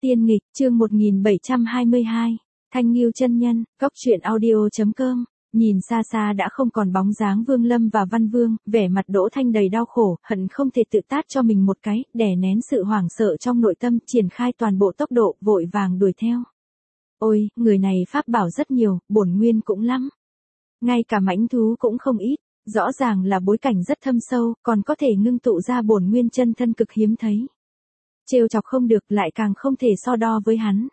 Tiên nghịch, chương 1722, Thanh Ngưu chân nhân, Cóc truyện audio.com. Nhìn xa xa đã không còn bóng dáng Vương Lâm và Văn Vương, vẻ mặt Đỗ Thanh đầy đau khổ, hận không thể tự tát cho mình một cái, đè nén sự hoảng sợ trong nội tâm, triển khai toàn bộ tốc độ, vội vàng đuổi theo. Ôi, người này pháp bảo rất nhiều, bổn nguyên cũng lắm. Ngay cả mãnh thú cũng không ít, rõ ràng là bối cảnh rất thâm sâu, còn có thể ngưng tụ ra bổn nguyên chân thân cực hiếm thấy. Trêu chọc không được, lại càng không thể so đo với hắn.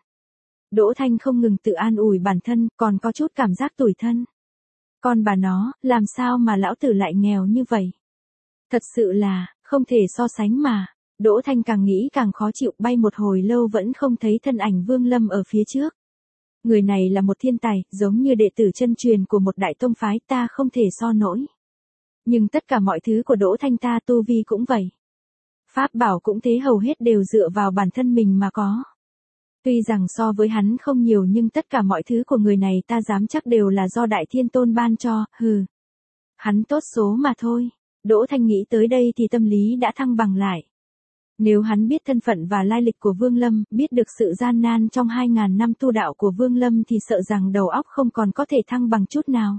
Đỗ Thanh không ngừng tự an ủi bản thân, còn có chút cảm giác tủi thân. Con bà nó, làm sao mà lão tử lại nghèo như vậy? Thật sự là, không thể so sánh mà. Đỗ Thanh càng nghĩ càng khó chịu, bay một hồi lâu vẫn không thấy thân ảnh Vương Lâm ở phía trước. Người này là một thiên tài, giống như đệ tử chân truyền của một đại tông phái, ta không thể so nổi. Nhưng tất cả mọi thứ của Đỗ Thanh ta tu vi cũng vậy. Pháp bảo cũng thế, hầu hết đều dựa vào bản thân mình mà có. Tuy rằng so với hắn không nhiều nhưng tất cả mọi thứ của người này ta dám chắc đều là do Đại Thiên Tôn ban cho, hừ. Hắn tốt số mà thôi. Đỗ Thanh nghĩ tới đây thì tâm lý đã thăng bằng lại. Nếu hắn biết thân phận và lai lịch của Vương Lâm, biết được sự gian nan trong 2000 năm tu đạo của Vương Lâm thì sợ rằng đầu óc không còn có thể thăng bằng chút nào.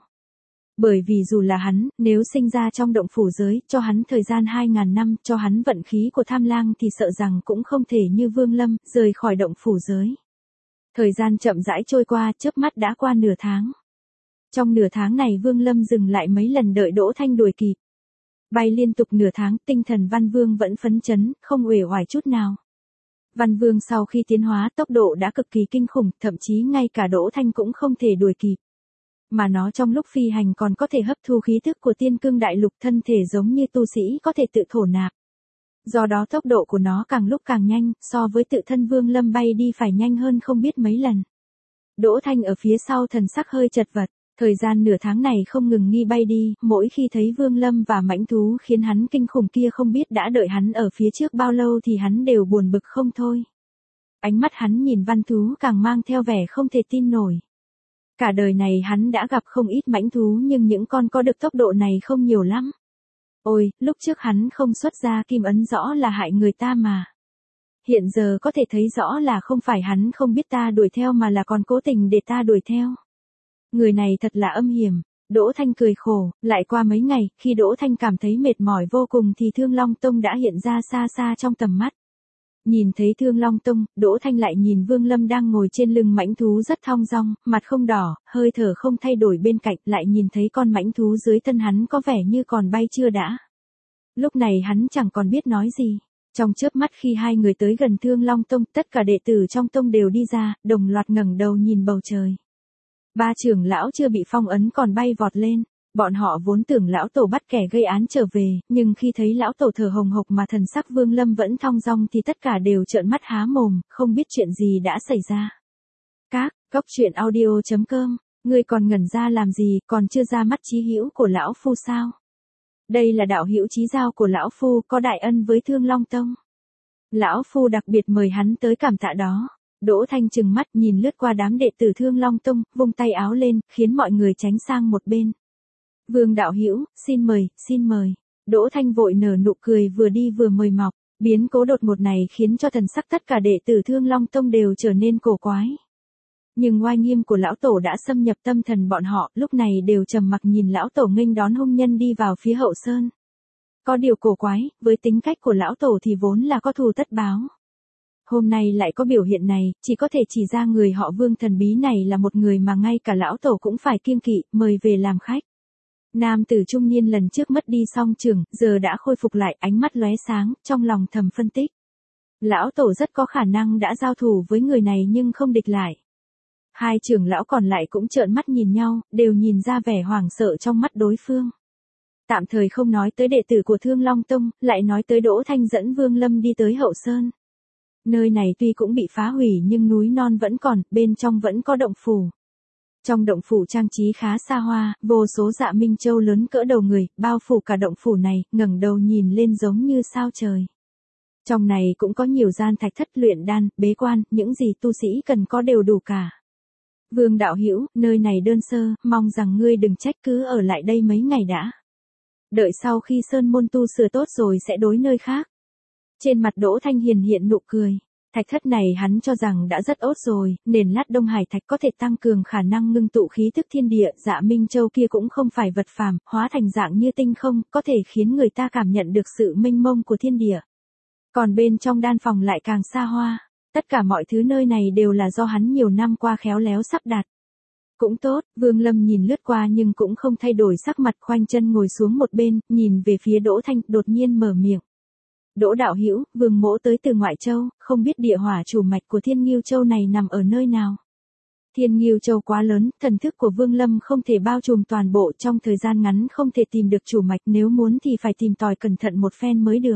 Bởi vì dù là hắn, nếu sinh ra trong động phủ giới, cho hắn thời gian 2000 năm, cho hắn vận khí của Tham Lang thì sợ rằng cũng không thể như Vương Lâm, rời khỏi động phủ giới. Thời gian chậm rãi trôi qua, chớp mắt đã qua nửa tháng. Trong nửa tháng này Vương Lâm dừng lại mấy lần đợi Đỗ Thanh đuổi kịp. Bay liên tục nửa tháng, tinh thần Văn Vương vẫn phấn chấn, không uể oải chút nào. Văn Vương sau khi tiến hóa tốc độ đã cực kỳ kinh khủng, thậm chí ngay cả Đỗ Thanh cũng không thể đuổi kịp. Mà nó trong lúc phi hành còn có thể hấp thu khí thức của tiên cương đại lục, thân thể giống như tu sĩ có thể tự thổ nạp. Do đó tốc độ của nó càng lúc càng nhanh, so với tự thân Vương Lâm bay đi phải nhanh hơn không biết mấy lần. Đỗ Thanh ở phía sau thần sắc hơi chật vật, thời gian nửa tháng này không ngừng nghi bay đi, mỗi khi thấy Vương Lâm và mãnh thú khiến hắn kinh khủng kia không biết đã đợi hắn ở phía trước bao lâu thì hắn đều buồn bực không thôi. Ánh mắt hắn nhìn văn thú càng mang theo vẻ không thể tin nổi. Cả đời này hắn đã gặp không ít mãnh thú nhưng những con có được tốc độ này không nhiều lắm. Ôi, lúc trước hắn không xuất ra kim ấn rõ là hại người ta mà. Hiện giờ có thể thấy rõ là không phải hắn không biết ta đuổi theo mà là còn cố tình để ta đuổi theo. Người này thật là âm hiểm. Đỗ Thanh cười khổ, lại qua mấy ngày, khi Đỗ Thanh cảm thấy mệt mỏi vô cùng thì Thương Long Tông đã hiện ra xa xa trong tầm mắt. Nhìn thấy Thương Long Tông, Đỗ Thanh lại nhìn Vương Lâm đang ngồi trên lưng mãnh thú rất thong dong, mặt không đỏ, hơi thở không thay đổi bên cạnh, lại nhìn thấy con mãnh thú dưới thân hắn có vẻ như còn bay chưa đã. Lúc này hắn chẳng còn biết nói gì. Trong chớp mắt khi hai người tới gần Thương Long Tông, tất cả đệ tử trong tông đều đi ra, đồng loạt ngẩng đầu nhìn bầu trời. Ba trưởng lão chưa bị phong ấn còn bay vọt lên. Bọn họ vốn tưởng lão tổ bắt kẻ gây án trở về, nhưng khi thấy lão tổ thở hồng hộc mà thần sắc Vương Lâm vẫn thong dong thì tất cả đều trợn mắt há mồm, không biết chuyện gì đã xảy ra. Cóc truyện audio.com, ngươi còn ngẩn ra làm gì, còn chưa ra mắt chí hữu của lão phu sao? Đây là đạo hữu chí giao của lão phu, có đại ân với Thương Long Tông. Lão phu đặc biệt mời hắn tới cảm tạ đó. Đỗ Thanh trừng mắt nhìn lướt qua đám đệ tử Thương Long Tông, vung tay áo lên, khiến mọi người tránh sang một bên. Vương đạo hữu, xin mời, xin mời. Đỗ Thanh vội nở nụ cười vừa đi vừa mời mọc. Biến cố đột ngột này khiến cho thần sắc tất cả đệ tử Thương Long Tông đều trở nên cổ quái. Nhưng oai nghiêm của lão tổ đã xâm nhập tâm thần bọn họ, lúc này đều trầm mặc nhìn lão tổ nghênh đón hung nhân đi vào phía hậu sơn. Có điều cổ quái, với tính cách của lão tổ thì vốn là có thù tất báo. Hôm nay lại có biểu hiện này, chỉ có thể chỉ ra người họ Vương thần bí này là một người mà ngay cả lão tổ cũng phải kiêng kỵ, mời về làm khách. Nam tử trung niên lần trước mất đi song trưởng, giờ đã khôi phục lại, ánh mắt lóe sáng, trong lòng thầm phân tích. Lão tổ rất có khả năng đã giao thủ với người này nhưng không địch lại. Hai trưởng lão còn lại cũng trợn mắt nhìn nhau, đều nhìn ra vẻ hoảng sợ trong mắt đối phương. Tạm thời không nói tới đệ tử của Thương Long Tông, lại nói tới Đỗ Thanh dẫn Vương Lâm đi tới hậu sơn. Nơi này tuy cũng bị phá hủy nhưng núi non vẫn còn, bên trong vẫn có động phủ. Trong động phủ trang trí khá xa hoa, vô số dạ minh châu lớn cỡ đầu người, bao phủ cả động phủ này, ngẩng đầu nhìn lên giống như sao trời. Trong này cũng có nhiều gian thạch thất luyện đan, bế quan, những gì tu sĩ cần có đều đủ cả. Vương đạo hữu, nơi này đơn sơ, mong rằng ngươi đừng trách, cứ ở lại đây mấy ngày đã. Đợi sau khi sơn môn tu sửa tốt rồi sẽ đối nơi khác. Trên mặt Đỗ Thanh hiền hiện nụ cười. Thạch thất này hắn cho rằng đã rất ốt rồi, nền lát Đông Hải thạch có thể tăng cường khả năng ngưng tụ khí tức thiên địa, Dạ Minh Châu kia cũng không phải vật phàm, hóa thành dạng như tinh không, có thể khiến người ta cảm nhận được sự mênh mông của thiên địa. Còn bên trong đan phòng lại càng xa hoa, tất cả mọi thứ nơi này đều là do hắn nhiều năm qua khéo léo sắp đặt. Cũng tốt, Vương Lâm nhìn lướt qua nhưng cũng không thay đổi sắc mặt, khoanh chân ngồi xuống một bên, nhìn về phía Đỗ Thanh, đột nhiên mở miệng. Đỗ đạo hữu, Vương mỗ tới từ ngoại châu, không biết địa hỏa chủ mạch của Thiên Ngưu Châu này nằm ở nơi nào. Thiên Ngưu Châu quá lớn, thần thức của Vương Lâm không thể bao trùm toàn bộ, trong thời gian ngắn không thể tìm được chủ mạch, nếu muốn thì phải tìm tòi cẩn thận một phen mới được.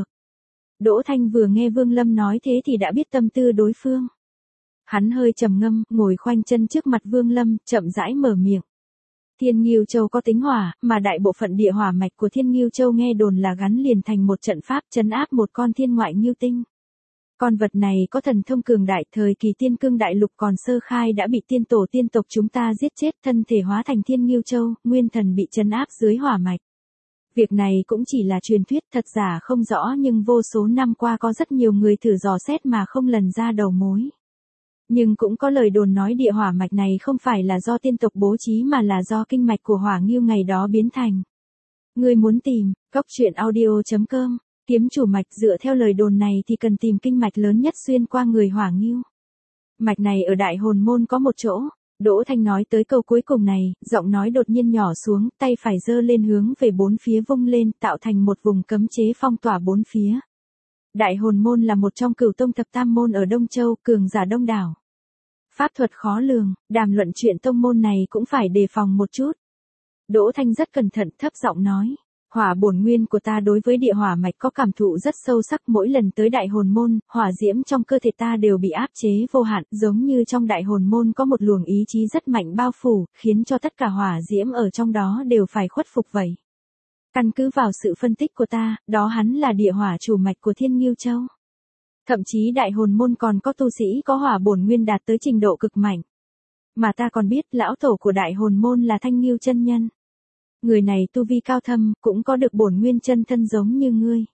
Đỗ Thanh vừa nghe Vương Lâm nói thế thì đã biết tâm tư đối phương. Hắn hơi trầm ngâm, ngồi khoanh chân trước mặt Vương Lâm, chậm rãi mở miệng. Thiên Ngưu Châu có tính hỏa, mà đại bộ phận địa hỏa mạch của Thiên Ngưu Châu nghe đồn là gắn liền thành một trận pháp trấn áp một con thiên ngoại ngưu tinh. Con vật này có thần thông cường đại, thời kỳ Tiên Cương Đại Lục còn sơ khai đã bị tiên tổ tiên tộc chúng ta giết chết, thân thể hóa thành Thiên Ngưu Châu, nguyên thần bị trấn áp dưới hỏa mạch. Việc này cũng chỉ là truyền thuyết, thật giả không rõ, nhưng vô số năm qua có rất nhiều người thử dò xét mà không lần ra đầu mối. Nhưng cũng có lời đồn nói địa hỏa mạch này không phải là do tiên tộc bố trí mà là do kinh mạch của hỏa ngưu ngày đó biến thành. Người muốn tìm, coctruyện.audio.com, kiếm chủ mạch, dựa theo lời đồn này thì cần tìm kinh mạch lớn nhất xuyên qua người hỏa ngưu. Mạch này ở Đại Hồn Môn có một chỗ. Đỗ Thanh nói tới câu cuối cùng này, giọng nói đột nhiên nhỏ xuống, tay phải giơ lên hướng về bốn phía vung lên, tạo thành một vùng cấm chế phong tỏa bốn phía. Đại Hồn Môn là một trong cửu tông thập tam môn ở Đông Châu, cường giả đông đảo. Pháp thuật khó lường, đàm luận chuyện tông môn này cũng phải đề phòng một chút. Đỗ Thanh rất cẩn thận, thấp giọng nói. Hỏa bổn nguyên của ta đối với địa hỏa mạch có cảm thụ rất sâu sắc, mỗi lần tới Đại Hồn Môn, hỏa diễm trong cơ thể ta đều bị áp chế vô hạn, giống như trong Đại Hồn Môn có một luồng ý chí rất mạnh bao phủ, khiến cho tất cả hỏa diễm ở trong đó đều phải khuất phục vậy. Căn cứ vào sự phân tích của ta, đó hắn là địa hỏa chủ mạch của Thiên Ngưu Châu. Thậm chí Đại Hồn Môn còn có tu sĩ có hỏa bổn nguyên đạt tới trình độ cực mạnh. Mà ta còn biết lão tổ của Đại Hồn Môn là Thanh Ngưu chân nhân. Người này tu vi cao thâm, cũng có được bổn nguyên chân thân giống như ngươi.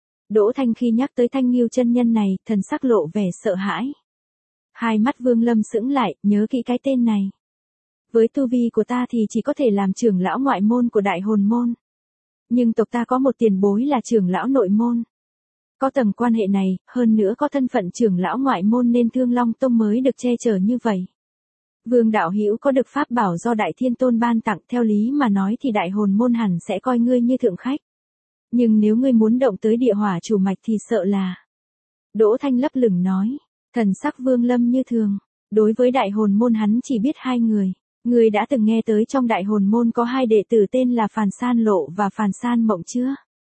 Đỗ Thanh khi nhắc tới Thanh Ngưu chân nhân này, thần sắc lộ vẻ sợ hãi. Hai mắt Vương Lâm sững lại, nhớ kỹ cái tên này. Với tu vi của ta thì chỉ có thể làm trưởng lão ngoại môn của Đại Hồn Môn. Nhưng tộc ta có một tiền bối là trưởng lão nội môn. Có tầng quan hệ này, hơn nữa có thân phận trưởng lão ngoại môn nên Thương Long Tông mới được che chở như vậy. Vương đạo hữu có được pháp bảo do Đại Thiên Tôn ban tặng, theo lý mà nói thì Đại Hồn Môn hẳn sẽ coi ngươi như thượng khách. Nhưng nếu ngươi muốn động tới địa hỏa chủ mạch thì sợ là. Đỗ Thanh lấp lửng nói, thần sắc Vương Lâm như thường, đối với Đại Hồn Môn hắn chỉ biết hai người. Ngươi đã từng nghe tới trong Đại Hồn Môn có hai đệ tử tên là Phàn San Lộ và Phàn San Mộng chưa?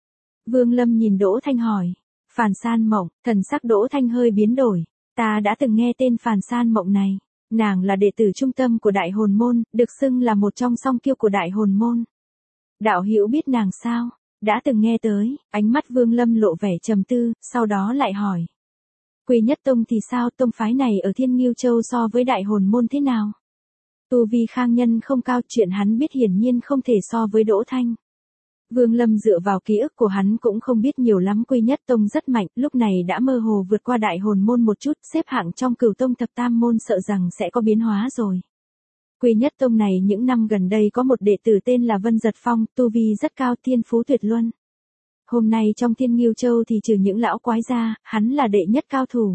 Vương Lâm nhìn Đỗ Thanh hỏi. Phàn San Mộng, thần sắc Đỗ Thanh hơi biến đổi. Ta đã từng nghe tên Phàn San Mộng này. Nàng là đệ tử trung tâm của Đại Hồn Môn, được xưng là một trong song kiêu của Đại Hồn Môn. Đạo hữu biết nàng sao? Đã từng nghe tới, ánh mắt Vương Lâm lộ vẻ trầm tư, sau đó lại hỏi. Quy Nhất Tông thì sao, tông phái này ở Thiên Ngưu Châu so với Đại Hồn Môn thế nào? Tu vi Khang Nhân không cao, chuyện hắn biết hiển nhiên không thể so với Đỗ Thanh. Vương Lâm dựa vào ký ức của hắn cũng không biết nhiều lắm, Quy Nhất Tông rất mạnh, lúc này đã mơ hồ vượt qua Đại Hồn Môn một chút, xếp hạng trong cửu tông thập tam môn sợ rằng sẽ có biến hóa rồi. Quy Nhất Tông này những năm gần đây có một đệ tử tên là Vân Giật Phong, tu vi rất cao, thiên phú tuyệt luân. Hôm nay trong Thiên Ngưu Châu thì trừ những lão quái ra, hắn là đệ nhất cao thủ.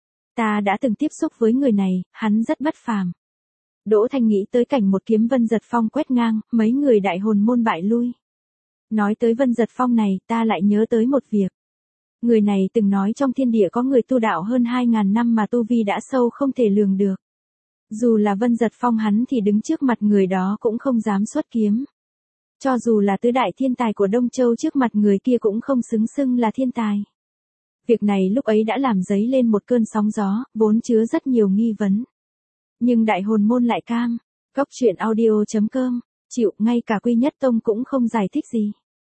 Ta đã từng tiếp xúc với người này, hắn rất bất phàm. Đỗ Thanh nghĩ tới cảnh một kiếm Vân Giật Phong quét ngang, mấy người Đại Hồn Môn bại lui. Nói tới Vân Giật Phong này, ta lại nhớ tới một việc. Người này từng nói trong thiên địa có người tu đạo hơn 2.000 năm mà tu vi đã sâu không thể lường được. Dù là Vân Giật Phong hắn thì đứng trước mặt người đó cũng không dám xuất kiếm. Cho dù là tứ đại thiên tài của Đông Châu trước mặt người kia cũng không xứng xưng là thiên tài. Việc này lúc ấy đã làm dấy lên một cơn sóng gió, vốn chứa rất nhiều nghi vấn. Nhưng Đại Hồn Môn lại cam. Coctruyện.audio.com, chịu, ngay cả Quy Nhất Tông cũng không giải thích gì.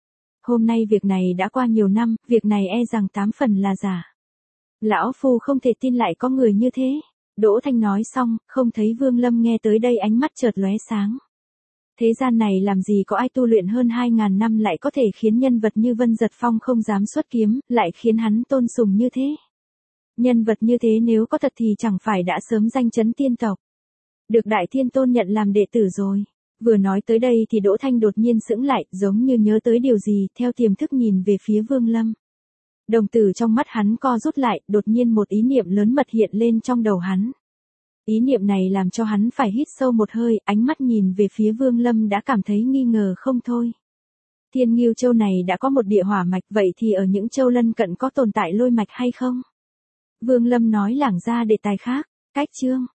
Hôm nay việc này đã qua nhiều năm, việc này e rằng 8 phần là giả. Lão Phu không thể tin lại có người như thế. Đỗ Thanh nói xong, không thấy Vương Lâm nghe tới đây ánh mắt chợt lóe sáng. Thế gian này làm gì có ai tu luyện hơn 2.000 năm lại có thể khiến nhân vật như Vân Giật Phong không dám xuất kiếm, lại khiến hắn tôn sùng như thế. Nhân vật như thế nếu có thật thì chẳng phải đã sớm danh chấn tiên tộc. Được Đại Thiên Tôn nhận làm đệ tử rồi. Vừa nói tới đây thì Đỗ Thanh đột nhiên sững lại, giống như nhớ tới điều gì, theo tiềm thức nhìn về phía Vương Lâm. Đồng tử trong mắt hắn co rút lại, đột nhiên một ý niệm lớn mật hiện lên trong đầu hắn. Ý niệm này làm cho hắn phải hít sâu một hơi, ánh mắt nhìn về phía Vương Lâm đã cảm thấy nghi ngờ không thôi. Thiên Ngưu Châu này đã có một địa hỏa mạch, vậy thì ở những châu lân cận có tồn tại lôi mạch hay không? Vương Lâm nói lảng ra đề tài khác, cách chương.